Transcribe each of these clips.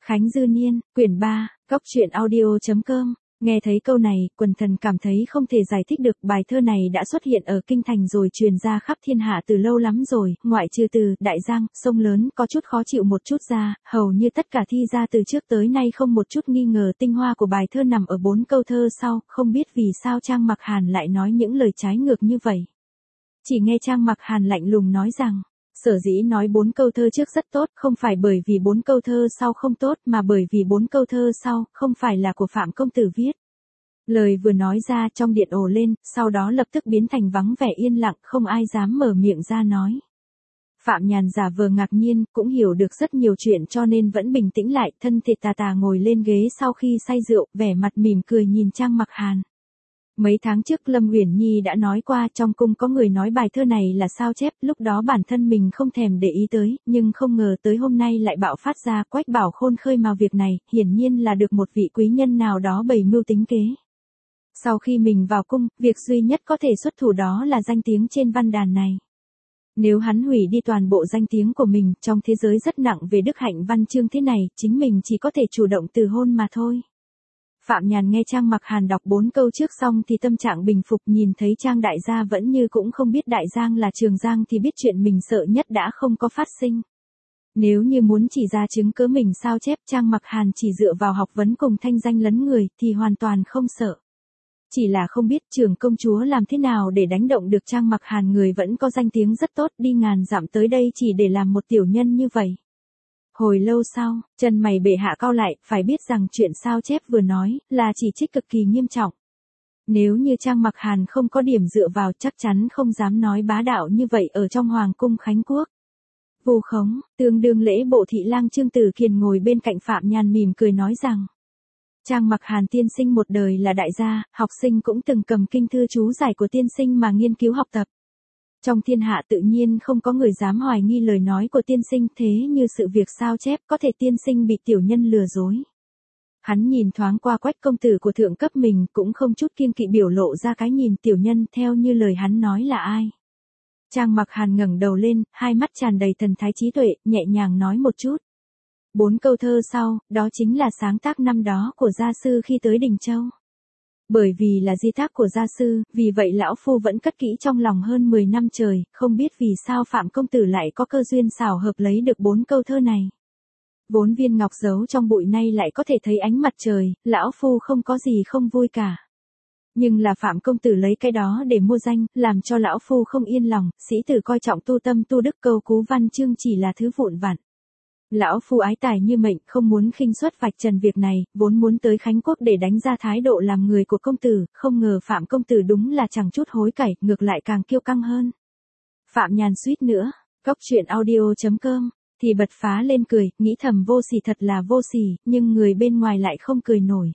Khánh Dư Niên, quyển 3, Cóc truyện audio.com. Nghe thấy câu này, quần thần cảm thấy không thể giải thích được, bài thơ này đã xuất hiện ở kinh thành rồi truyền ra khắp thiên hạ từ lâu lắm rồi, ngoại trừ từ Đại Giang, sông lớn có chút khó chịu một chút ra, hầu như tất cả thi ra từ trước tới nay không một chút nghi ngờ tinh hoa của bài thơ nằm ở 4 câu thơ sau, không biết vì sao Trang Mặc Hàn lại nói những lời trái ngược như vậy. Chỉ nghe Trang Mặc Hàn lạnh lùng nói rằng, sở dĩ nói 4 câu thơ trước rất tốt, không phải bởi vì 4 câu thơ sau không tốt mà bởi vì 4 câu thơ sau không phải là của Phạm công tử viết. Lời vừa nói ra trong điện ồ lên, sau đó lập tức biến thành vắng vẻ yên lặng, không ai dám mở miệng ra nói. Phạm Nhàn giả vờ ngạc nhiên, cũng hiểu được rất nhiều chuyện cho nên vẫn bình tĩnh lại, thân thể tà tà ngồi lên ghế sau khi say rượu, vẻ mặt mỉm cười nhìn Trang Mặc Hàn. Mấy tháng trước Lâm Uyển Nhi đã nói qua trong cung có người nói bài thơ này là sao chép, lúc đó bản thân mình không thèm để ý tới, nhưng không ngờ tới hôm nay lại bạo phát ra. Quách Bảo Khôn khơi mào việc này, hiển nhiên là được một vị quý nhân nào đó bày mưu tính kế. Sau khi mình vào cung, việc duy nhất có thể xuất thủ đó là danh tiếng trên văn đàn này. Nếu hắn hủy đi toàn bộ danh tiếng của mình, trong thế giới rất nặng về đức hạnh văn chương thế này, chính mình chỉ có thể chủ động từ hôn mà thôi. Phạm Nhàn nghe Trang Mặc Hàn đọc 4 câu trước xong thì tâm trạng bình phục, nhìn thấy Trang đại gia vẫn như cũng không biết Đại Giang là Trường Giang thì biết chuyện mình sợ nhất đã không có phát sinh. Nếu như muốn chỉ ra chứng cớ mình sao chép, Trang Mặc Hàn chỉ dựa vào học vấn cùng thanh danh lấn người thì hoàn toàn không sợ. Chỉ là không biết Trưởng công chúa làm thế nào để đánh động được Trang Mặc Hàn, người vẫn có danh tiếng rất tốt, đi ngàn dặm tới đây chỉ để làm một tiểu nhân như vậy. Hồi lâu sau, chân mày bệ hạ cau lại, phải biết rằng chuyện sao chép vừa nói là chỉ trích cực kỳ nghiêm trọng. Nếu như Trang Mặc Hàn không có điểm dựa vào chắc chắn không dám nói bá đạo như vậy ở trong Hoàng cung Khánh Quốc. Vu khống, tương đương lễ bộ thị lang Trương Tử Kiền ngồi bên cạnh Phạm Nhàn mỉm cười nói rằng, Trang Mặc Hàn tiên sinh một đời là đại gia, học sinh cũng từng cầm kinh thư chú giải của tiên sinh mà nghiên cứu học tập. Trong thiên hạ tự nhiên không có người dám hoài nghi lời nói của tiên sinh, thế như sự việc sao chép có thể tiên sinh bị tiểu nhân lừa dối. Hắn nhìn thoáng qua Quách công tử của thượng cấp mình, cũng không chút kiêng kỵ biểu lộ ra cái nhìn tiểu nhân theo như lời hắn nói là ai. Trang Mặc Hàn ngẩng đầu lên, hai mắt tràn đầy thần thái trí tuệ, nhẹ nhàng nói một chút. 4 câu thơ sau, đó chính là sáng tác năm đó của gia sư khi tới Đình Châu. Bởi vì là di tác của gia sư, vì vậy lão phu vẫn cất kỹ trong lòng hơn 10 năm trời, không biết vì sao Phạm công tử lại có cơ duyên xảo hợp lấy được 4 câu thơ này. Vốn viên ngọc giấu trong bụi nay lại có thể thấy ánh mặt trời, lão phu không có gì không vui cả. Nhưng là Phạm công tử lấy cái đó để mua danh, làm cho lão phu không yên lòng, sĩ tử coi trọng tu tâm tu đức, câu cú văn chương chỉ là thứ vụn vặt. Lão phu ái tài như mệnh, không muốn khinh suất vạch trần việc này, vốn muốn tới Khánh Quốc để đánh ra thái độ làm người của công tử, không ngờ Phạm công tử đúng là chẳng chút hối cải, ngược lại càng kiêu căng hơn. Phạm Nhàn suýt nữa, Cóc truyện audio.com, thì bật phá lên cười, nghĩ thầm vô sỉ thật là vô sỉ, nhưng người bên ngoài lại không cười nổi.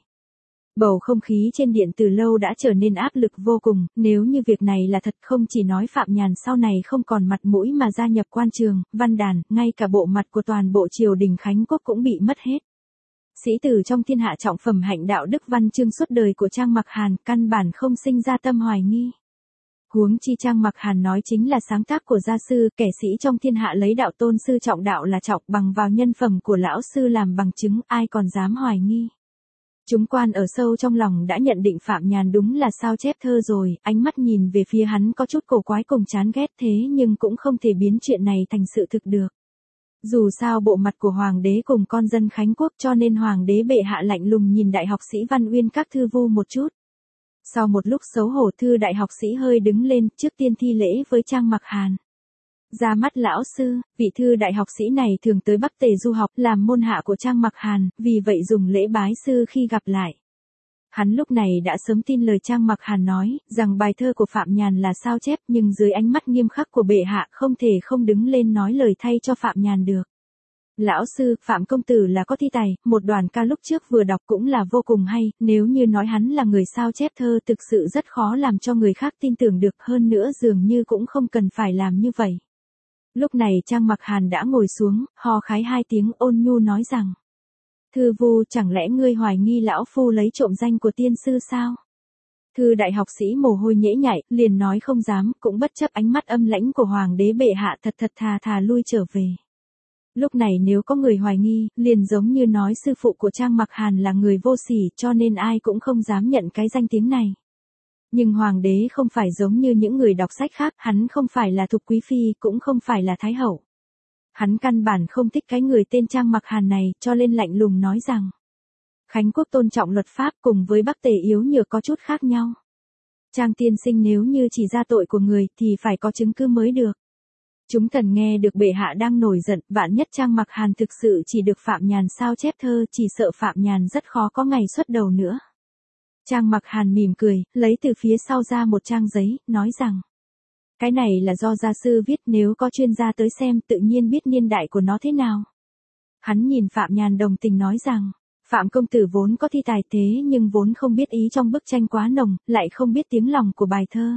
Bầu không khí trên điện từ lâu đã trở nên áp lực vô cùng, nếu như việc này là thật, không chỉ nói Phạm Nhàn sau này không còn mặt mũi mà gia nhập quan trường, văn đàn, ngay cả bộ mặt của toàn bộ triều đình Khánh Quốc cũng bị mất hết. Sĩ tử trong thiên hạ trọng phẩm hạnh đạo đức văn chương suốt đời của Trang Mặc Hàn, căn bản không sinh ra tâm hoài nghi. Huống chi Trang Mặc Hàn nói chính là sáng tác của gia sư, kẻ sĩ trong thiên hạ lấy đạo tôn sư trọng đạo là trọng, bằng vào nhân phẩm của lão sư làm bằng chứng, ai còn dám hoài nghi. Chúng quan ở sâu trong lòng đã nhận định Phạm Nhàn đúng là sao chép thơ rồi, ánh mắt nhìn về phía hắn có chút cổ quái cùng chán ghét, thế nhưng cũng không thể biến chuyện này thành sự thực được. Dù sao bộ mặt của hoàng đế cùng con dân Khánh Quốc cho nên hoàng đế bệ hạ lạnh lùng nhìn đại học sĩ Văn Uyên các thư vu một chút. Sau một lúc xấu hổ, thư đại học sĩ hơi đứng lên, trước tiên thi lễ với Trang Mặc Hàn. Ra mắt lão sư, vị thư đại học sĩ này thường tới Bắc Tề du học, làm môn hạ của Trang Mặc Hàn, vì vậy dùng lễ bái sư khi gặp lại. Hắn lúc này đã sớm tin lời Trang Mặc Hàn nói, rằng bài thơ của Phạm Nhàn là sao chép, nhưng dưới ánh mắt nghiêm khắc của bệ hạ không thể không đứng lên nói lời thay cho Phạm Nhàn được. Lão sư, Phạm công tử là có thi tài, một đoàn ca lúc trước vừa đọc cũng là vô cùng hay, nếu như nói hắn là người sao chép thơ thực sự rất khó làm cho người khác tin tưởng được, hơn nữa dường như cũng không cần phải làm như vậy. Lúc này Trang Mặc Hàn đã ngồi xuống, ho khái 2 tiếng, ôn nhu nói rằng, thư vu, chẳng lẽ ngươi hoài nghi lão phu lấy trộm danh của tiên sư sao? Thư đại học sĩ mồ hôi nhễ nhại, liền nói không dám, cũng bất chấp ánh mắt âm lãnh của hoàng đế bệ hạ, thật thà lui trở về. Lúc này nếu có người hoài nghi, liền giống như nói sư phụ của Trang Mặc Hàn là người vô sỉ cho nên ai cũng không dám nhận cái danh tiếng này. Nhưng hoàng đế không phải giống như những người đọc sách khác, hắn không phải là Thục Quý Phi, cũng không phải là Thái Hậu. Hắn căn bản không thích cái người tên Trang Mặc Hàn này, cho nên lạnh lùng nói rằng Khánh Quốc tôn trọng luật pháp cùng với Bắc Tề yếu nhược có chút khác nhau. Trang tiên sinh nếu như chỉ ra tội của người thì phải có chứng cứ mới được. Chúng thần nghe được bệ hạ đang nổi giận, vạn nhất Trang Mặc Hàn thực sự chỉ được Phạm Nhàn sao chép thơ, chỉ sợ Phạm Nhàn rất khó có ngày xuất đầu nữa. Trang Mặc Hàn mỉm cười, lấy từ phía sau ra một trang giấy, nói rằng cái này là do gia sư viết, nếu có chuyên gia tới xem tự nhiên biết niên đại của nó thế nào. Hắn nhìn Phạm Nhàn đồng tình nói rằng, Phạm công tử vốn có thi tài thế nhưng vốn không biết ý trong bức tranh quá nồng, lại không biết tiếng lòng của bài thơ.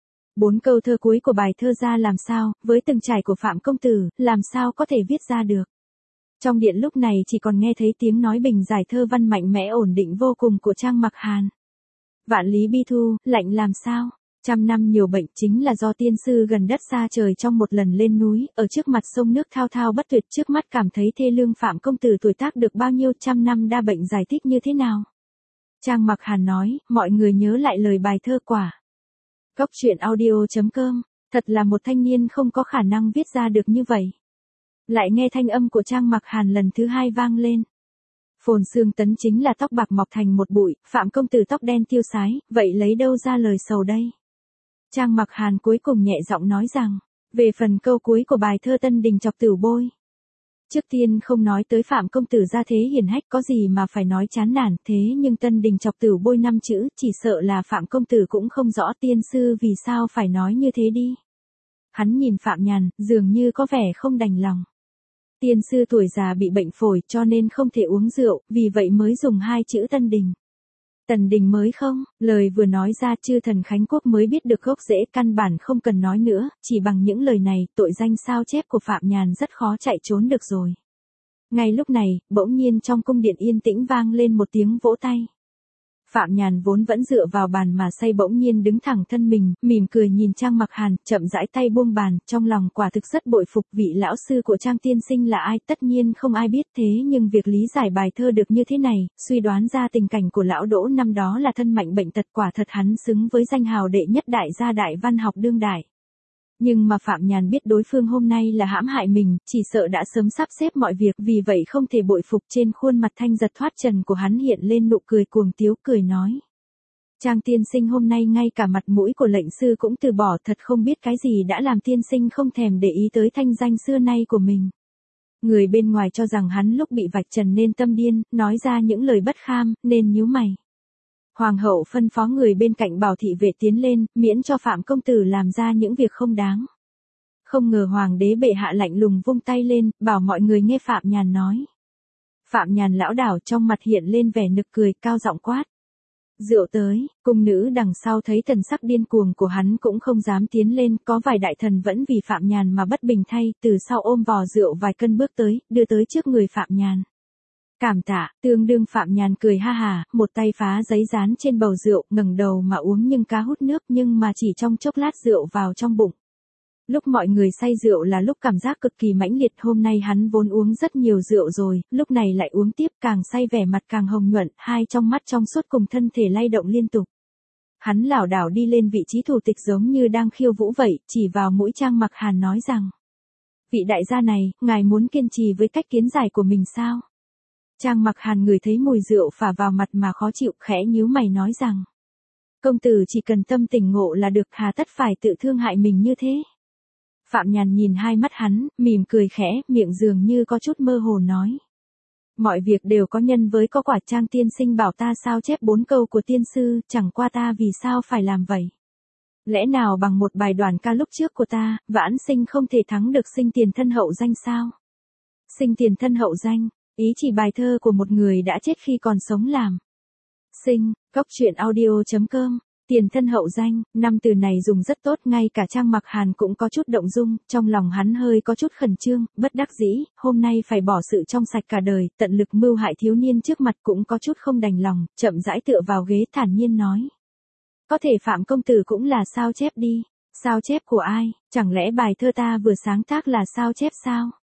4 câu thơ cuối của bài thơ ra làm sao, với từng trải của Phạm công tử, làm sao có thể viết ra được. Trong điện lúc này chỉ còn nghe thấy tiếng nói bình giải thơ văn mạnh mẽ ổn định vô cùng của Trang Mặc Hàn. Vạn lý bi thu, lạnh làm sao? 100 năm nhiều bệnh chính là do tiên sư gần đất xa trời trong một lần lên núi, ở trước mặt sông nước thao thao bất tuyệt, trước mắt cảm thấy thê lương. Phạm công tử tuổi tác được bao nhiêu, 100 năm đa bệnh giải thích như thế nào? Trang Mặc Hàn nói, mọi người nhớ lại lời bài thơ quả. Góc truyện audio.com, thật là một thanh niên không có khả năng viết ra được như vậy. Lại nghe thanh âm của Trang Mặc Hàn lần thứ 2 vang lên. Phồn Xương Tấn chính là tóc bạc mọc thành một bụi, Phạm công tử tóc đen tiêu sái, vậy lấy đâu ra lời sầu đây? Trang Mặc Hàn cuối cùng nhẹ giọng nói rằng, về phần câu cuối của bài thơ Tân Đình chọc Tửu Bôi. Trước tiên không nói tới Phạm công tử gia thế hiển hách có gì mà phải nói chán nản, thế nhưng Tân Đình chọc Tửu Bôi 5 chữ, chỉ sợ là Phạm công tử cũng không rõ tiên sư vì sao phải nói như thế đi. Hắn nhìn Phạm Nhàn, dường như có vẻ không đành lòng. Tiên sư tuổi già bị bệnh phổi cho nên không thể uống rượu, vì vậy mới dùng 2 chữ Tân Đình. Tần Đình mới không, lời vừa nói ra chư thần Khánh Quốc mới biết được gốc rễ, căn bản không cần nói nữa, chỉ bằng những lời này, tội danh sao chép của Phạm Nhàn rất khó chạy trốn được rồi. Ngay lúc này, bỗng nhiên trong cung điện yên tĩnh vang lên một tiếng vỗ tay. Phạm Nhàn vốn vẫn dựa vào bàn mà say bỗng nhiên đứng thẳng thân mình, mỉm cười nhìn Trang Mặc Hàn, chậm rãi tay buông bàn, trong lòng quả thực rất bội phục vị lão sư của Trang tiên sinh là ai, tất nhiên không ai biết, thế nhưng việc lý giải bài thơ được như thế này, suy đoán ra tình cảnh của lão Đỗ năm đó là thân mạnh bệnh tật, quả thật hắn xứng với danh hào đệ nhất đại gia đại văn học đương đại. Nhưng mà Phạm Nhàn biết đối phương hôm nay là hãm hại mình, chỉ sợ đã sớm sắp xếp mọi việc, vì vậy không thể bội phục. Trên khuôn mặt thanh giật thoát trần của hắn hiện lên nụ cười cuồng tiếu, cười nói. Trang tiên sinh hôm nay ngay cả mặt mũi của lệnh sư cũng từ bỏ, thật không biết cái gì đã làm tiên sinh không thèm để ý tới thanh danh xưa nay của mình. Người bên ngoài cho rằng hắn lúc bị vạch trần nên tâm điên, nói ra những lời bất kham, nên nhíu mày. Hoàng hậu phân phó người bên cạnh bảo thị vệ tiến lên, miễn cho Phạm công tử làm ra những việc không đáng. Không ngờ hoàng đế bệ hạ lạnh lùng vung tay lên, bảo mọi người nghe Phạm Nhàn nói. Phạm Nhàn lão đảo trong mặt hiện lên vẻ nực cười, cao giọng quát. Rượu tới, cung nữ đằng sau thấy thần sắc điên cuồng của hắn cũng không dám tiến lên, có vài đại thần vẫn vì Phạm Nhàn mà bất bình thay, từ sau ôm vò rượu vài cân bước tới, đưa tới trước người Phạm Nhàn. Cảm tạ, tương đương Phạm Nhàn cười ha hà, một tay phá giấy dán trên bầu rượu, ngẩng đầu mà uống nhưng cá hút nước, nhưng mà chỉ trong chốc lát rượu vào trong bụng. Lúc mọi người say rượu là lúc cảm giác cực kỳ mãnh liệt, hôm nay hắn vốn uống rất nhiều rượu rồi, lúc này lại uống tiếp, càng say vẻ mặt càng hồng nhuận, hai trong mắt trong suốt cùng thân thể lay động liên tục. Hắn lảo đảo đi lên vị trí thủ tịch giống như đang khiêu vũ vậy, chỉ vào mũi Trang Mặc Hàn nói rằng. Vị đại gia này, ngài muốn kiên trì với cách kiến giải của mình sao? Trang Mặc Hàn ngửi thấy mùi rượu phả vào mặt mà khó chịu, khẽ nhíu mày nói rằng. Công tử chỉ cần tâm tỉnh ngộ là được, hà tất phải tự thương hại mình như thế. Phạm Nhàn nhìn hai mắt hắn, mỉm cười khẽ, miệng dường như có chút mơ hồ nói. Mọi việc đều có nhân với có quả, Trang tiên sinh bảo ta sao chép 4 câu của tiên sư, chẳng qua ta vì sao phải làm vậy? Lẽ nào bằng một bài đoàn ca lúc trước của ta, vãn sinh không thể thắng được sinh tiền thân hậu danh sao? Sinh tiền thân hậu danh, ý chỉ bài thơ của một người đã chết khi còn sống làm. Sinh, góc truyện audio.com. Tiền thân hậu danh, 5 từ này dùng rất tốt, ngay cả Trang Mặc Hàn cũng có chút động dung, trong lòng hắn hơi có chút khẩn trương, bất đắc dĩ, hôm nay phải bỏ sự trong sạch cả đời, tận lực mưu hại thiếu niên trước mặt cũng có chút không đành lòng, chậm rãi tựa vào ghế thản nhiên nói. Có thể Phạm công tử cũng là sao chép đi, sao chép của ai, chẳng lẽ bài thơ ta vừa sáng tác là sao chép sao?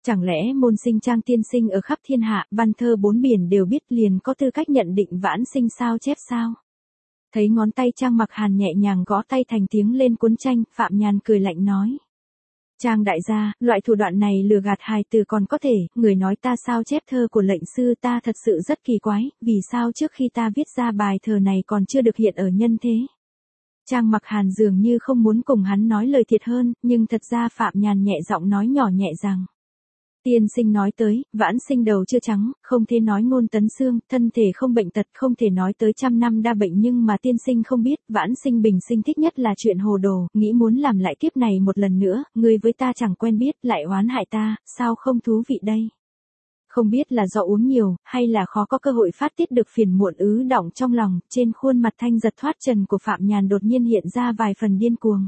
Chẳng lẽ môn sinh Trang tiên sinh ở khắp thiên hạ, văn thơ bốn biển đều biết liền có tư cách nhận định vãn sinh sao chép sao? Thấy ngón tay Trang Mặc Hàn nhẹ nhàng gõ tay thành tiếng lên cuốn tranh, Phạm Nhàn cười lạnh nói. Trang đại gia, loại thủ đoạn này lừa gạt hài từ còn có thể, người nói ta sao chép thơ của lệnh sư ta thật sự rất kỳ quái, vì sao trước khi ta viết ra bài thơ này còn chưa được hiện ở nhân thế? Trang Mặc Hàn dường như không muốn cùng hắn nói lời thiệt hơn, nhưng thật ra Phạm Nhàn nhẹ giọng nói nhỏ nhẹ rằng. Tiên sinh nói tới, vãn sinh đầu chưa trắng, không thể nói ngôn tấn xương, thân thể không bệnh tật, không thể nói tới trăm năm đa bệnh, nhưng mà tiên sinh không biết, vãn sinh bình sinh thích nhất là chuyện hồ đồ, nghĩ muốn làm lại kiếp này một lần nữa, người với ta chẳng quen biết, lại oán hại ta, sao không thú vị đây? Không biết là do uống nhiều, hay là khó có cơ hội phát tiết được phiền muộn ứ đọng trong lòng, trên khuôn mặt thanh giật thoát trần của Phạm Nhàn đột nhiên hiện ra vài phần điên cuồng.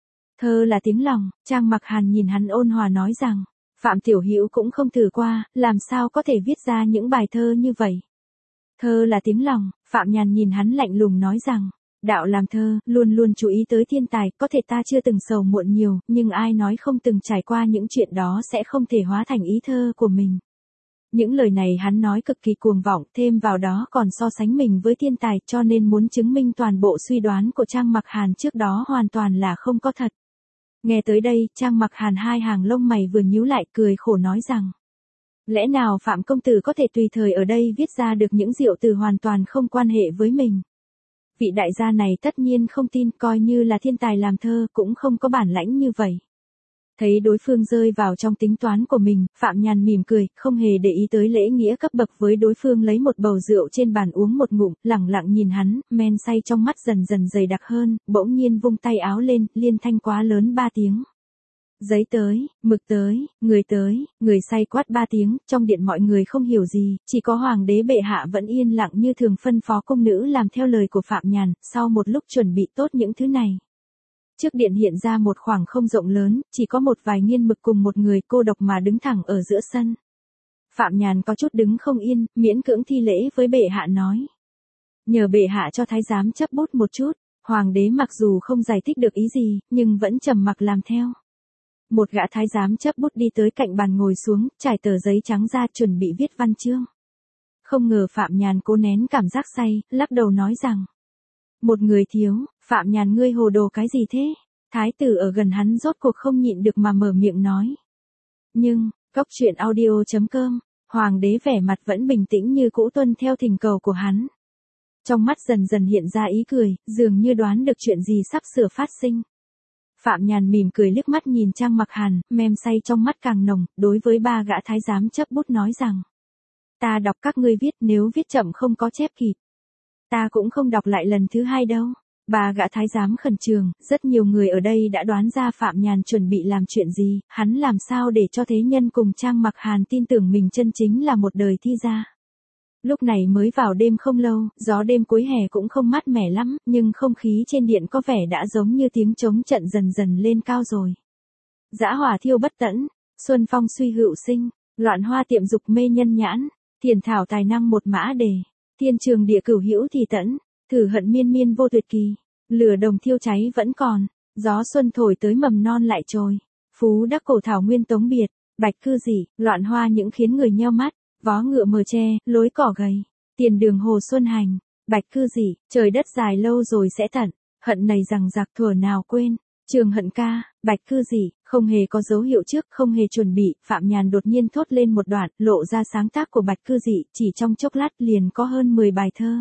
Thơ là tiếng lòng, Trang Mặc Hàn nhìn hắn ôn hòa nói rằng. Phạm Tiểu Hữu cũng không thử qua, làm sao có thể viết ra những bài thơ như vậy? Thơ là tiếng lòng, Phạm Nhàn nhìn hắn lạnh lùng nói rằng, đạo làm thơ, luôn luôn chú ý tới thiên tài, có thể ta chưa từng sầu muộn nhiều, nhưng ai nói không từng trải qua những chuyện đó sẽ không thể hóa thành ý thơ của mình. Những lời này hắn nói cực kỳ cuồng vọng, thêm vào đó còn so sánh mình với thiên tài, cho nên muốn chứng minh toàn bộ suy đoán của Trang Mặc Hàn trước đó hoàn toàn là không có thật. Nghe tới đây, Trang Mặc Hàn hai hàng lông mày vừa nhíu lại cười khổ nói rằng. Lẽ nào Phạm công tử có thể tùy thời ở đây viết ra được những diệu từ hoàn toàn không quan hệ với mình? Vị đại gia này tất nhiên không tin, coi như là thiên tài làm thơ cũng không có bản lãnh như vậy. Thấy đối phương rơi vào trong tính toán của mình, Phạm Nhàn mỉm cười, không hề để ý tới lễ nghĩa cấp bậc với đối phương, lấy một bầu rượu trên bàn uống một ngụm, lẳng lặng nhìn hắn, men say trong mắt dần dần dày đặc hơn, bỗng nhiên vung tay áo lên, liên thanh quá lớn 3 tiếng. Giấy tới, mực tới, người say quát 3 tiếng, trong điện mọi người không hiểu gì, chỉ có hoàng đế bệ hạ vẫn yên lặng như thường phân phó cung nữ làm theo lời của Phạm Nhàn, sau một lúc chuẩn bị tốt những thứ này. Trước điện hiện ra một khoảng không rộng lớn, chỉ có một vài nghiên mực cùng một người cô độc mà đứng thẳng ở giữa sân. Phạm Nhàn có chút đứng không yên, miễn cưỡng thi lễ với bệ hạ nói. Nhờ bệ hạ cho thái giám chấp bút một chút, hoàng đế mặc dù không giải thích được ý gì, nhưng vẫn trầm mặc làm theo. Một gã thái giám chấp bút đi tới cạnh bàn ngồi xuống, trải tờ giấy trắng ra chuẩn bị viết văn chương. Không ngờ Phạm Nhàn cố nén cảm giác say, lắc đầu nói rằng. Một người thiếu, Phạm Nhàn ngươi hồ đồ cái gì thế? Thái tử ở gần hắn rốt cuộc không nhịn được mà mở miệng nói. Nhưng, Cốc truyện audio.com, hoàng đế vẻ mặt vẫn bình tĩnh như cũ tuân theo thỉnh cầu của hắn. Trong mắt dần dần hiện ra ý cười, dường như đoán được chuyện gì sắp sửa phát sinh. Phạm Nhàn mỉm cười liếc mắt nhìn Trang Mặc Hàn, mem say trong mắt càng nồng, đối với 3 gã thái giám chấp bút nói rằng. Ta đọc các ngươi viết, nếu viết chậm không có chép kịp. Ta cũng không đọc lại lần thứ 2 đâu. 3 gã thái giám khẩn trương, rất nhiều người ở đây đã đoán ra Phạm Nhàn chuẩn bị làm chuyện gì, hắn làm sao để cho thế nhân cùng Trang Mặc Hàn tin tưởng mình chân chính là một đời thi gia. Lúc này mới vào đêm không lâu, gió đêm cuối hè cũng không mát mẻ lắm, nhưng không khí trên điện có vẻ đã giống như tiếng trống trận dần dần lên cao rồi. Dã hỏa thiêu bất tẫn, xuân phong suy hữu sinh, loạn hoa tiệm dục mê nhân nhãn, thiền thảo tài năng một mã đề, thiên trường địa cửu hữu thì tẫn, thử hận miên miên vô tuyệt kỳ, lửa đồng thiêu cháy vẫn còn, gió xuân thổi tới mầm non lại trồi, phú đắc cổ thảo nguyên tống biệt, bạch cư dị, loạn hoa những khiến người nheo mắt, vó ngựa mờ tre, lối cỏ gầy, tiền đường hồ xuân hành, bạch cư dị, trời đất dài lâu rồi sẽ tận, hận này rằng giặc thuở nào quên, trường hận ca, bạch cư dị, không hề có dấu hiệu trước, không hề chuẩn bị, Phạm Nhàn đột nhiên thốt lên một đoạn, lộ ra sáng tác của bạch cư dị, chỉ trong chốc lát liền có hơn 10 bài thơ.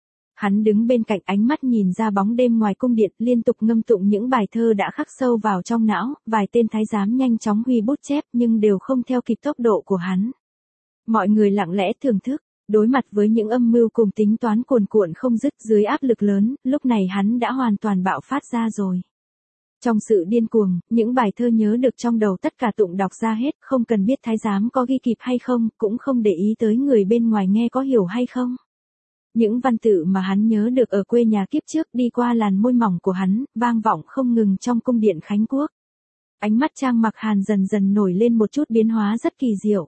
Hắn đứng bên cạnh ánh mắt nhìn ra bóng đêm ngoài cung điện, liên tục ngâm tụng những bài thơ đã khắc sâu vào trong não, vài tên thái giám nhanh chóng huy bút chép nhưng đều không theo kịp tốc độ của hắn. Mọi người lặng lẽ thưởng thức, đối mặt với những âm mưu cùng tính toán cuồn cuộn không dứt dưới áp lực lớn, lúc này hắn đã hoàn toàn bạo phát ra rồi. Trong sự điên cuồng, những bài thơ nhớ được trong đầu tất cả tụng đọc ra hết, không cần biết thái giám có ghi kịp hay không, cũng không để ý tới người bên ngoài nghe có hiểu hay không. Những văn tự mà hắn nhớ được ở quê nhà kiếp trước đi qua làn môi mỏng của hắn, vang vọng không ngừng trong cung điện Khánh Quốc. Ánh mắt Trang Mặc Hàn dần dần nổi lên một chút biến hóa rất kỳ diệu.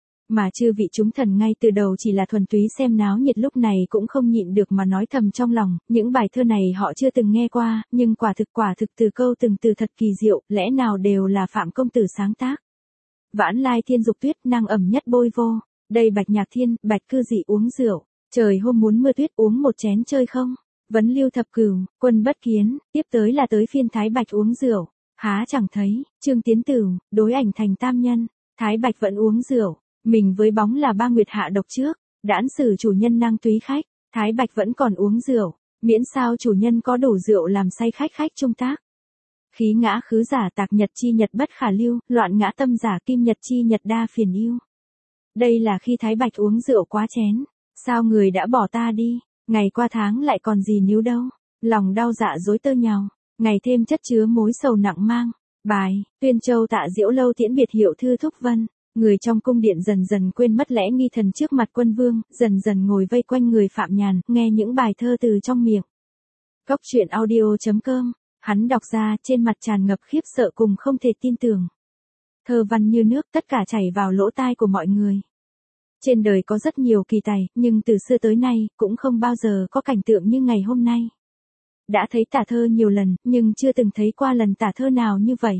Mà chư vị chúng thần ngay từ đầu chỉ là thuần túy xem náo nhiệt lúc này cũng không nhịn được mà nói thầm trong lòng, những bài thơ này họ chưa từng nghe qua, nhưng quả thực từ câu từng từ thật kỳ diệu, lẽ nào đều là Phạm công tử sáng tác. Vãn lai thiên dục tuyết năng ẩm nhất bôi vô. Đây Bạch Nhạc Thiên, Bạch cư dị uống rượu. Trời hôm muốn mưa tuyết uống một chén chơi không? Vấn Lưu Thập Cửu, Quân Bất Kiến, tiếp tới là tới phiên Thái Bạch uống rượu. Há chẳng thấy, Trương Tiến Tử, đối ảnh thành tam nhân. Thái Bạch vẫn uống rượu, mình với bóng là ba nguyệt hạ độc trước. Đãn xử chủ nhân năng túy khách, Thái Bạch vẫn còn uống rượu. Miễn sao chủ nhân có đủ rượu làm say khách khách trung tác. Khí ngã khứ giả tạc nhật chi nhật bất khả lưu, loạn ngã tâm giả kim nhật chi nhật đa phiền yêu. Đây là khi Thái Bạch uống rượu quá chén. Sao người đã bỏ ta đi, ngày qua tháng lại còn gì níu đâu. Lòng đau dạ dối tơ nhào, ngày thêm chất chứa mối sầu nặng mang. Bài, Tuyên Châu Tạ Diễu Lâu tiễn biệt hiệu thư thúc vân. Người trong cung điện dần dần quên mất lẽ nghi thần trước mặt quân vương, dần dần ngồi vây quanh người Phạm Nhàn, nghe những bài thơ từ trong miệng. Cốc truyện audio.com, hắn đọc ra trên mặt tràn ngập khiếp sợ cùng không thể tin tưởng. Thơ văn như nước tất cả chảy vào lỗ tai của mọi người. Trên đời có rất nhiều kỳ tài, nhưng từ xưa tới nay, cũng không bao giờ có cảnh tượng như ngày hôm nay. Đã thấy tả thơ nhiều lần, nhưng chưa từng thấy qua lần tả thơ nào như vậy.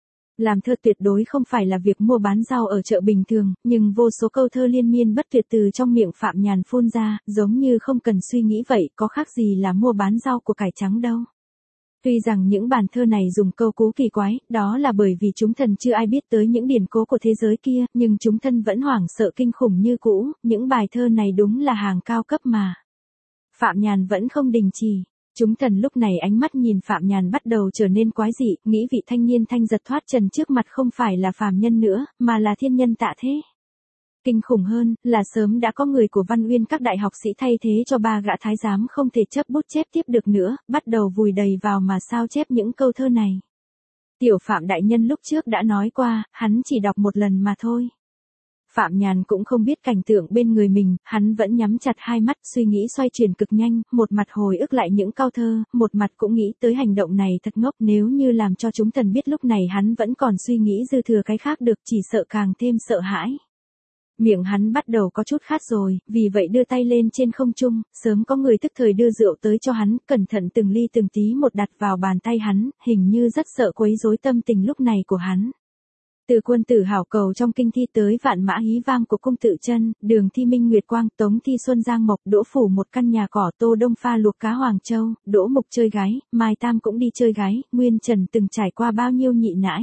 Làm thơ tuyệt đối không phải là việc mua bán rau ở chợ bình thường, nhưng vô số câu thơ liên miên bất tuyệt từ trong miệng Phạm Nhàn phun ra, giống như không cần suy nghĩ vậy, có khác gì là mua bán rau của cải trắng đâu. Tuy rằng những bản thơ này dùng câu cú kỳ quái, đó là bởi vì chúng thần chưa ai biết tới những điển cố của thế giới kia, nhưng chúng thân vẫn hoảng sợ kinh khủng như cũ, những bài thơ này đúng là hàng cao cấp mà. Phạm Nhàn vẫn không đình chỉ. Chúng thần lúc này ánh mắt nhìn Phạm Nhàn bắt đầu trở nên quái dị, nghĩ vị thanh niên thanh giật thoát trần trước mặt không phải là phàm nhân nữa, mà là thiên nhân tạ thế. Kinh khủng hơn, là sớm đã có người của Văn Uyên các đại học sĩ thay thế cho ba gã thái giám không thể chấp bút chép tiếp được nữa, bắt đầu vùi đầy vào mà sao chép những câu thơ này. Tiểu Phạm đại nhân lúc trước đã nói qua, hắn chỉ đọc một lần mà thôi. Phạm Nhàn cũng không biết cảnh tượng bên người mình, hắn vẫn nhắm chặt hai mắt suy nghĩ xoay chuyển cực nhanh, một mặt hồi ức lại những câu thơ, một mặt cũng nghĩ tới hành động này thật ngốc nếu như làm cho chúng thần biết lúc này hắn vẫn còn suy nghĩ dư thừa cái khác được chỉ sợ càng thêm sợ hãi. Miệng hắn bắt đầu có chút khát rồi, vì vậy đưa tay lên trên không trung, sớm có người tức thời đưa rượu tới cho hắn, cẩn thận từng ly từng tí một đặt vào bàn tay hắn, hình như rất sợ quấy rối tâm tình lúc này của hắn. Từ quân tử hảo cầu trong kinh thi tới vạn mã hí vang của cung tự chân, đường thi minh nguyệt quang, tống thi xuân giang mộc, đỗ phủ một căn nhà cỏ, tô đông pha luộc cá Hoàng Châu, đỗ mục chơi gái, mai tam cũng đi chơi gái, nguyên trần từng trải qua bao nhiêu nhị nãi.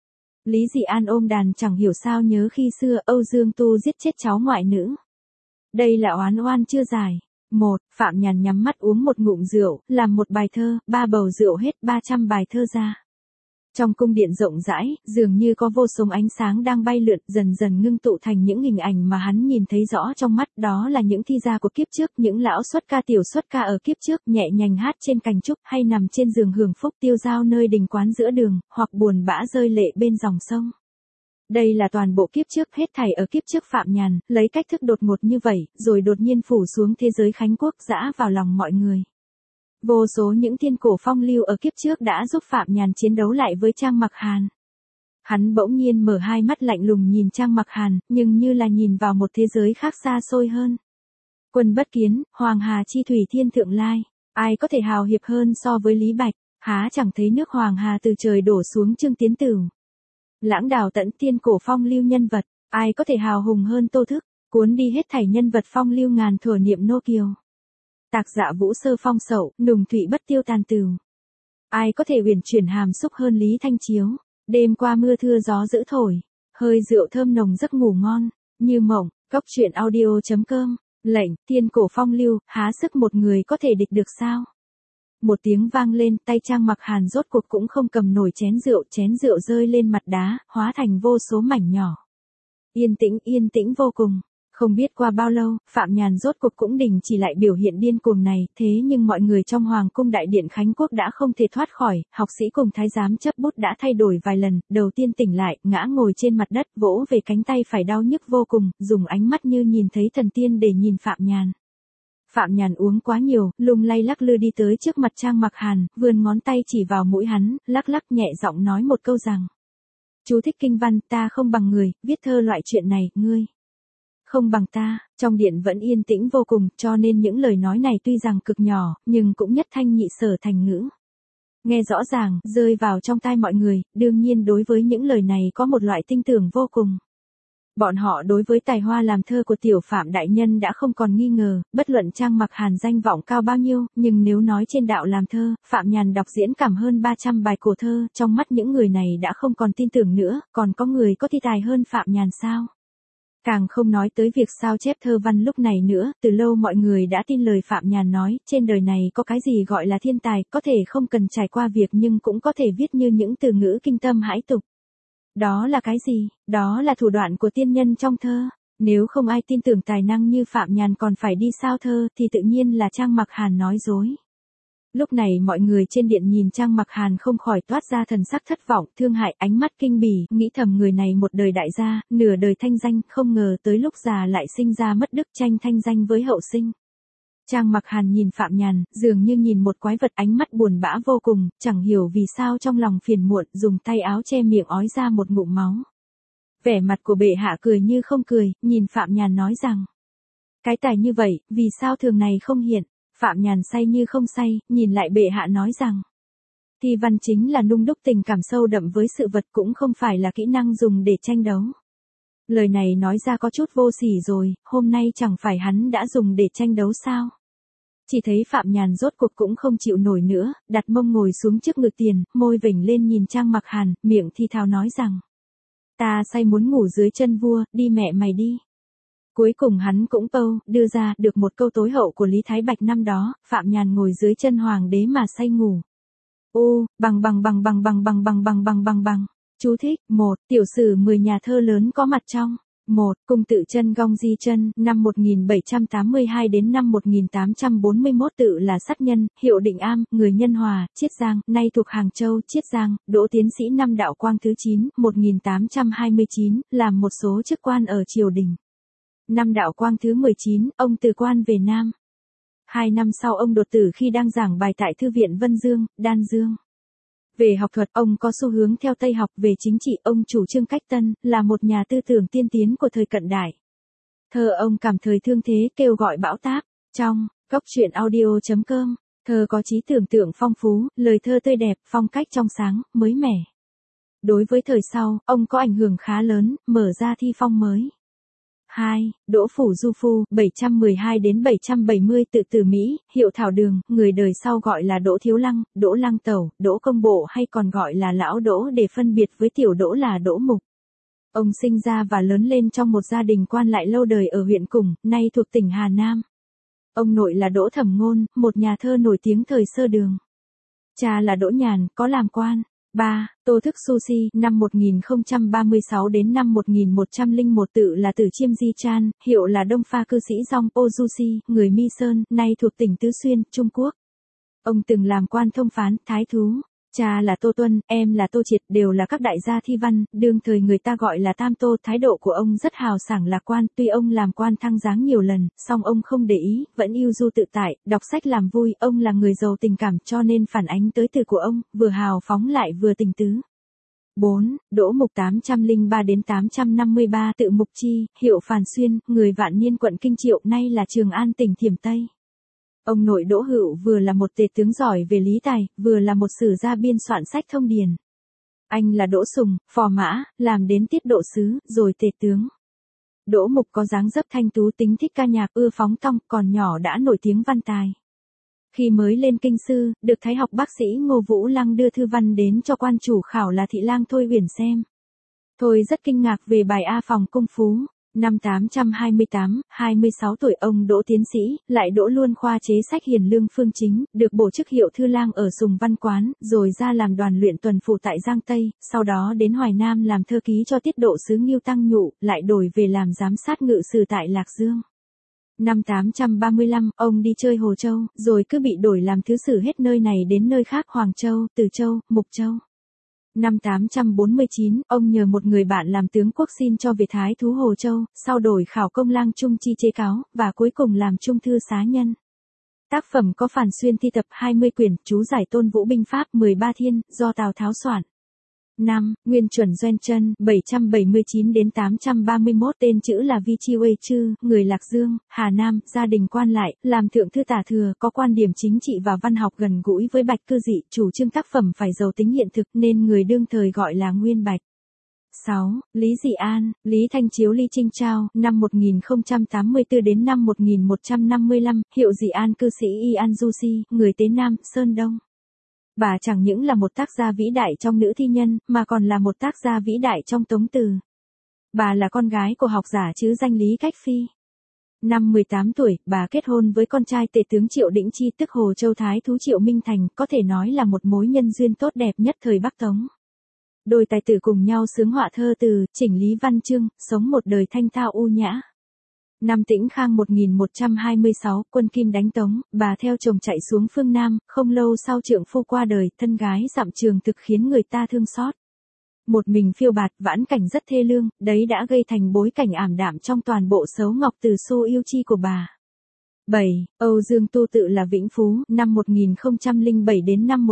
Lý Dị An ôm đàn chẳng hiểu sao nhớ khi xưa Âu Dương Tu giết chết cháu ngoại nữ. Đây là oán oan chưa giải. Phạm Nhàn nhắm mắt uống một ngụm rượu, làm một bài thơ, 3 bầu rượu hết 300 bài thơ ra. Trong cung điện rộng rãi, dường như có vô số ánh sáng đang bay lượn, dần dần ngưng tụ thành những hình ảnh mà hắn nhìn thấy rõ trong mắt, đó là những thi gia của kiếp trước, những lão xuất ca tiểu xuất ca ở kiếp trước, nhẹ nhàng hát trên cành trúc, hay nằm trên giường hưởng phúc tiêu dao nơi đình quán giữa đường, hoặc buồn bã rơi lệ bên dòng sông. Đây là toàn bộ kiếp trước, hết thảy ở kiếp trước Phạm Nhàn, lấy cách thức đột ngột như vậy, rồi đột nhiên phủ xuống thế giới Khánh Quốc dã vào lòng mọi người. Vô số những thiên cổ phong lưu ở kiếp trước đã giúp Phạm Nhàn chiến đấu lại với Trang Mặc Hàn. Hắn bỗng nhiên mở hai mắt lạnh lùng nhìn Trang Mặc Hàn, nhưng như là nhìn vào một thế giới khác xa xôi hơn. Quân Bất Kiến, Hoàng Hà chi thủy thiên thượng lai, ai có thể hào hiệp hơn so với Lý Bạch, há chẳng thấy nước Hoàng Hà từ trời đổ xuống Trương Tiến Tử. Lãng đào tận thiên cổ phong lưu nhân vật, ai có thể hào hùng hơn Tô Thức, cuốn đi hết thảy nhân vật phong lưu ngàn thuở niệm nô kiều. Tạc dạ vũ sơ phong sậu, nùng thụy bất tiêu tàn tửu. Ai có thể uyển chuyển hàm xúc hơn Lý Thanh Chiếu, đêm qua mưa thưa gió dữ thổi, hơi rượu thơm nồng giấc ngủ ngon, như mộng. Cốc truyện audio.com, lệnh, thiên cổ phong lưu, há sức một người có thể địch được sao? Một tiếng vang lên, tay Trang Mặc Hàn rốt cuộc cũng không cầm nổi chén rượu rơi lên mặt đá, hóa thành vô số mảnh nhỏ. Yên tĩnh vô cùng. Không biết qua bao lâu, Phạm Nhàn rốt cuộc cũng đình chỉ lại biểu hiện điên cuồng này, thế nhưng mọi người trong Hoàng cung đại điện Khánh Quốc đã không thể thoát khỏi, học sĩ cùng thái giám chấp bút đã thay đổi vài lần, đầu tiên tỉnh lại, ngã ngồi trên mặt đất, vỗ về cánh tay phải đau nhức vô cùng, dùng ánh mắt như nhìn thấy thần tiên để nhìn Phạm Nhàn. Phạm Nhàn uống quá nhiều, lung lay lắc lư đi tới trước mặt Trang Mặc Hàn, vươn ngón tay chỉ vào mũi hắn, lắc nhẹ giọng nói một câu rằng: chú thích kinh văn, ta không bằng người, viết thơ loại chuyện này, ngươi không bằng ta. Trong điện vẫn yên tĩnh vô cùng, cho nên những lời nói này tuy rằng cực nhỏ, nhưng cũng nhất thanh nhị sở thành ngữ. Nghe rõ ràng, rơi vào trong tai mọi người, đương nhiên đối với những lời này có một loại tin tưởng vô cùng. Bọn họ đối với tài hoa làm thơ của tiểu Phạm đại nhân đã không còn nghi ngờ, bất luận Trang Mặc Hàn danh vọng cao bao nhiêu, nhưng nếu nói trên đạo làm thơ, Phạm Nhàn đọc diễn cảm hơn 300 bài cổ thơ, trong mắt những người này đã không còn tin tưởng nữa, còn có người có thi tài hơn Phạm Nhàn sao? Càng không nói tới việc sao chép thơ văn lúc này nữa, từ lâu mọi người đã tin lời Phạm Nhàn nói, trên đời này có cái gì gọi là thiên tài, có thể không cần trải qua việc nhưng cũng có thể viết như những từ ngữ kinh tâm hãi tục. Đó là cái gì? Đó là thủ đoạn của tiên nhân trong thơ. Nếu không ai tin tưởng tài năng như Phạm Nhàn còn phải đi sao thơ thì tự nhiên là Trang Mặc Hàn nói dối. Lúc này mọi người trên điện nhìn Trang Mặc Hàn không khỏi toát ra thần sắc thất vọng, thương hại, ánh mắt kinh bỉ, nghĩ thầm người này một đời đại gia, nửa đời thanh danh, không ngờ tới lúc già lại sinh ra mất đức, tranh thanh danh với hậu sinh. Trang Mặc Hàn nhìn Phạm Nhàn, dường như nhìn một quái vật, ánh mắt buồn bã vô cùng, chẳng hiểu vì sao trong lòng phiền muộn, dùng tay áo che miệng ói ra một ngụm máu. Vẻ mặt của bệ hạ cười như không cười, nhìn Phạm Nhàn nói rằng: cái tài như vậy, vì sao thường này không hiện? Phạm Nhàn say như không say, nhìn lại bệ hạ nói rằng: thi văn chính là nung đúc tình cảm sâu đậm với sự vật, cũng không phải là kỹ năng dùng để tranh đấu. Lời này nói ra có chút vô sỉ rồi, hôm nay chẳng phải hắn đã dùng để tranh đấu sao? Chỉ thấy Phạm Nhàn rốt cuộc cũng không chịu nổi nữa, đặt mông ngồi xuống trước ngực tiền, môi vểnh lên nhìn Trang Mặc Hàn, miệng thi thào nói rằng: ta say muốn ngủ dưới chân vua, đi mẹ mày đi. Cuối cùng hắn cũng đưa ra được một câu tối hậu của Lý Thái Bạch năm đó, Phạm Nhàn ngồi dưới chân hoàng đế mà say ngủ. Bằng. Chú thích: 1. Tiểu sử 10 nhà thơ lớn có mặt trong. 1. Cung tự chân Gong Di Chân, năm 1782 đến năm 1841 tự là Sắt Nhân, hiệu Định Am, người Nhân Hòa, Chiết Giang, nay thuộc Hàng Châu, Chiết Giang, đỗ tiến sĩ năm Đạo Quang thứ 9, 1829, làm một số chức quan ở triều đình. Năm Đạo Quang thứ 19, ông từ quan về Nam. 2 năm sau ông đột tử khi đang giảng bài tại Thư viện Vân Dương, Đan Dương. Về học thuật, ông có xu hướng theo Tây học, về chính trị, ông chủ trương cách tân, là một nhà tư tưởng tiên tiến của thời cận đại. Thơ ông cảm thời thương thế, kêu gọi bão táp. Trong Góc Truyện Audio.com, thơ có trí tưởng tượng phong phú, lời thơ tươi đẹp, phong cách trong sáng, mới mẻ. Đối với thời sau, ông có ảnh hưởng khá lớn, mở ra thi phong mới. 2. Đỗ Phủ Du Phu, 712 đến 770 tự Tử Mỹ, hiệu Thảo Đường, người đời sau gọi là Đỗ Thiếu Lăng, Đỗ Lăng Tẩu, Đỗ Công Bộ hay còn gọi là Lão Đỗ để phân biệt với tiểu Đỗ là Đỗ Mục. Ông sinh ra và lớn lên trong một gia đình quan lại lâu đời ở huyện Củng, nay thuộc tỉnh Hà Nam. Ông nội là Đỗ Thẩm Ngôn, một nhà thơ nổi tiếng thời sơ đường. Cha là Đỗ Nhàn, có làm quan. 3. Tô Thức Sushi, năm 1036 đến năm 1101 tự là Tử Chiêm Di Chan, hiệu là Đông Pha cư sĩ Dong Po Jusi, người Mi Sơn, nay thuộc tỉnh Tứ Xuyên, Trung Quốc. Ông từng làm quan thông phán, thái thú. Cha là Tô Tuân, em là Tô Triệt, đều là các đại gia thi văn, đương thời người ta gọi là Tam Tô. Thái độ của ông rất hào sảng lạc quan, tuy ông làm quan thăng giáng nhiều lần, song ông không để ý, vẫn yêu du tự tại, đọc sách làm vui, ông là người giàu tình cảm cho nên phản ánh tới từ của ông, vừa hào phóng lại vừa tình tứ. 4. Đỗ Mục 803 đến 853 tự Mục Chi, hiệu Phàn Xuyên, người Vạn Niên quận Kinh Triệu, nay là Trường An tỉnh Thiểm Tây. Ông nội Đỗ Hữu vừa là một tể tướng giỏi về lý tài, vừa là một sử gia biên soạn sách thông điền. Anh là Đỗ Sùng, phò mã, làm đến tiết độ sứ, rồi tể tướng. Đỗ Mục có dáng dấp thanh tú, tính thích ca nhạc, ưa phóng tong, còn nhỏ đã nổi tiếng văn tài. Khi mới lên kinh sư, được thái học bác sĩ Ngô Vũ Lăng đưa thư văn đến cho quan chủ khảo là thị lang Thôi Uyển xem. Thôi rất kinh ngạc về bài A Phòng Cung Phú. Năm 828, 26 tuổi ông Đỗ tiến sĩ, lại đỗ luôn khoa chế sách Hiền Lương Phương Chính, được bổ chức hiệu thư lang ở Sùng Văn Quán, rồi ra làm đoàn luyện tuần phụ tại Giang Tây, sau đó đến Hoài Nam làm thơ ký cho tiết độ sứ Ngưu Tăng Nhụ, lại đổi về làm giám sát ngự sử tại Lạc Dương. Năm 835, ông đi chơi Hồ Châu, rồi cứ bị đổi làm thứ sử hết nơi này đến nơi khác, Hoàng Châu, Từ Châu, Mục Châu. Năm 849, ông nhờ một người bạn làm tướng quốc xin cho về thái thú Hồ Châu, sau đổi khảo công lang trung chi chế cáo, và cuối cùng làm trung thư xá nhân. Tác phẩm có Phàn Xuyên thi tập 20 quyển, chú giải Tôn Vũ binh pháp 13 thiên, do Tào Tháo soạn. 5. Nguyên chuẩn Doan Trân, 779 đến 831, tên chữ là Vi Chi Uê Chư, người Lạc Dương, Hà Nam, gia đình quan lại, làm thượng thư tả thừa, có quan điểm chính trị và văn học gần gũi với Bạch Cư Dị, chủ trương tác phẩm phải giàu tính hiện thực nên người đương thời gọi là Nguyên Bạch. 6. Lý Dị An, Lý Thanh Chiếu Ly Trinh Trao, năm 1084 đến năm 1155, hiệu Dị An cư sĩ Y An Du Si, người Tế Nam, Sơn Đông. Bà chẳng những là một tác gia vĩ đại trong nữ thi nhân, mà còn là một tác gia vĩ đại trong tống từ. Bà là con gái của học giả chứ danh Lý Cách Phi. Năm 18 tuổi, bà kết hôn với con trai tể tướng Triệu Đĩnh Chi tức Hồ Châu Thái Thú Triệu Minh Thành, có thể nói là một mối nhân duyên tốt đẹp nhất thời Bắc Tống. Đôi tài tử cùng nhau xướng họa thơ từ, chỉnh lý văn chương, sống một đời thanh thao u nhã. Năm Tĩnh Khang 1126, quân Kim đánh Tống, bà theo chồng chạy xuống phương Nam, không lâu sau trượng phu qua đời, thân gái dặm trường thực khiến người ta thương xót. Một mình phiêu bạt, vãn cảnh rất thê lương, đấy đã gây thành bối cảnh ảm đạm trong toàn bộ Sấu Ngọc Từ Xô yêu chi của bà. 7. Âu Dương Tu tự là Vĩnh Phú, năm 1007 đến năm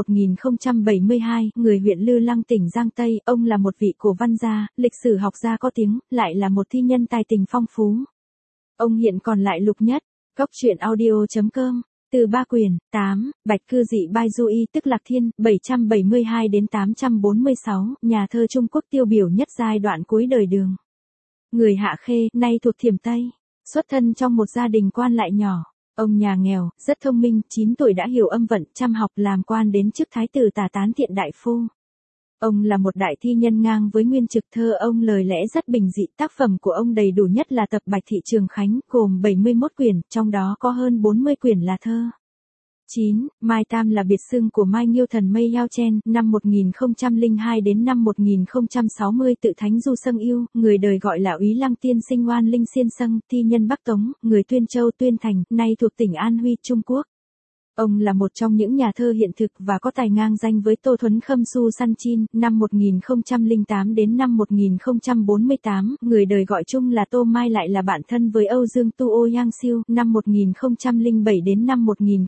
1072, người huyện Lư Lăng tỉnh Giang Tây, ông là một vị cổ văn gia, lịch sử học gia có tiếng, lại là một thi nhân tài tình phong phú. Ông hiện còn lại lục nhất. Cốc truyện audio.com. Từ Ba Quyền. 8. Bạch Cư Dị Bai Du Y tức Lạc Thiên, 772 đến 846, nhà thơ Trung Quốc tiêu biểu nhất giai đoạn cuối đời Đường. Người Hạ Khê, nay thuộc Thiểm Tây. Xuất thân trong một gia đình quan lại nhỏ. Ông nhà nghèo, rất thông minh, 9 tuổi đã hiểu âm vận, chăm học, làm quan đến chức thái tử Tả Tán Thiện Đại Phu. Ông là một đại thi nhân ngang với nguyên trực, thơ ông lời lẽ rất bình dị, tác phẩm của ông đầy đủ nhất là tập Bạch Thị Trường Khánh, gồm 71 quyển, trong đó có hơn 40 quyển là thơ. 9. Mai Tam là biệt xưng của Mai Nghiêu Thần Mây Yao Chen, năm 1002 đến năm 1060 tự thánh Du Sâng Yêu, người đời gọi là Úy Lăng Tiên Sinh Oan Linh Xiên Sâng, thi nhân Bắc Tống, người Tuyên Châu Tuyên Thành, nay thuộc tỉnh An Huy, Trung Quốc. Ông là một trong những nhà thơ hiện thực và có tài ngang danh với Tô Thuấn Khâm Su San Chin, năm 1008 đến năm 1048, người đời gọi chung là Tô Mai lại là bạn thân với Âu Dương Tu Ô Yang Siêu, năm 1007 đến năm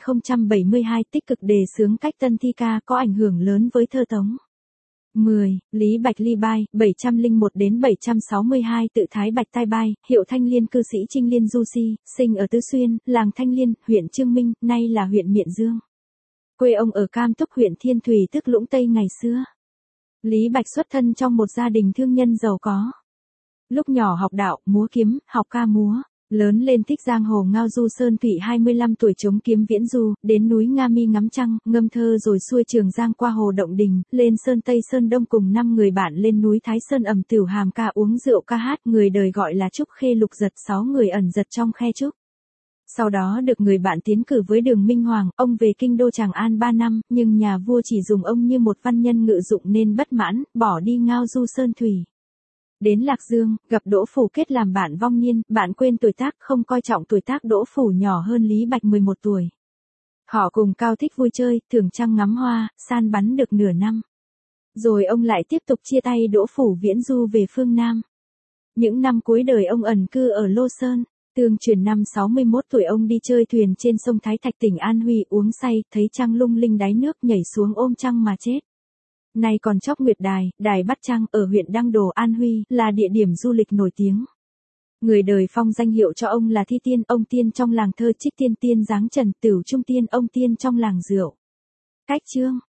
1072, tích cực đề xướng cách tân thi ca có ảnh hưởng lớn với thơ Tống. 10. Lý Bạch Ly Bai, 701 đến 762, tự Thái Bạch Tai Bai, hiệu Thanh Liên cư sĩ Trinh Liên Du Si, sinh ở Tứ Xuyên, làng Thanh Liên, huyện Chương Minh, nay là huyện Miện Dương. Quê ông ở Cam Túc huyện Thiên Thủy tức Lũng Tây ngày xưa. Lý Bạch xuất thân trong một gia đình thương nhân giàu có. Lúc nhỏ học đạo, múa kiếm, học ca múa. Lớn lên thích giang hồ ngao du sơn thủy, 25 tuổi chống kiếm viễn du, đến núi Nga Mi ngắm trăng, ngâm thơ rồi xuôi Trường Giang qua hồ Động Đình, lên Sơn Tây Sơn Đông cùng 5 người bạn lên núi Thái Sơn ẩm tửu hàm ca uống rượu ca hát, người đời gọi là Trúc Khê Lục Giật, 6 người ẩn giật trong khe trúc. Sau đó được người bạn tiến cử với Đường Minh Hoàng, ông về kinh đô Tràng An 3 năm, nhưng nhà vua chỉ dùng ông như một văn nhân ngự dụng nên bất mãn, bỏ đi ngao du sơn thủy. Đến Lạc Dương, gặp Đỗ Phủ kết làm bạn vong niên, bạn quên tuổi tác, không coi trọng tuổi tác Đỗ Phủ nhỏ hơn Lý Bạch 11 tuổi. Họ cùng Cao thích vui chơi, thưởng trăng ngắm hoa, san bắn được nửa năm. Rồi ông lại tiếp tục chia tay Đỗ Phủ viễn du về phương Nam. Những năm cuối đời ông ẩn cư ở Lô Sơn. Tương truyền năm 61 tuổi ông đi chơi thuyền trên sông Thái Thạch tỉnh An Huy, uống say, thấy trăng lung linh đáy nước, nhảy xuống ôm trăng mà chết. Nay còn Chóc Nguyệt Đài, Đài Bắt Trăng, ở huyện Đăng Đồ, An Huy, là địa điểm du lịch nổi tiếng. Người đời phong danh hiệu cho ông là Thi Tiên, ông tiên trong làng thơ Trích Tiên, tiên dáng trần, Tửu Trung Tiên, ông tiên trong làng rượu. Cách chương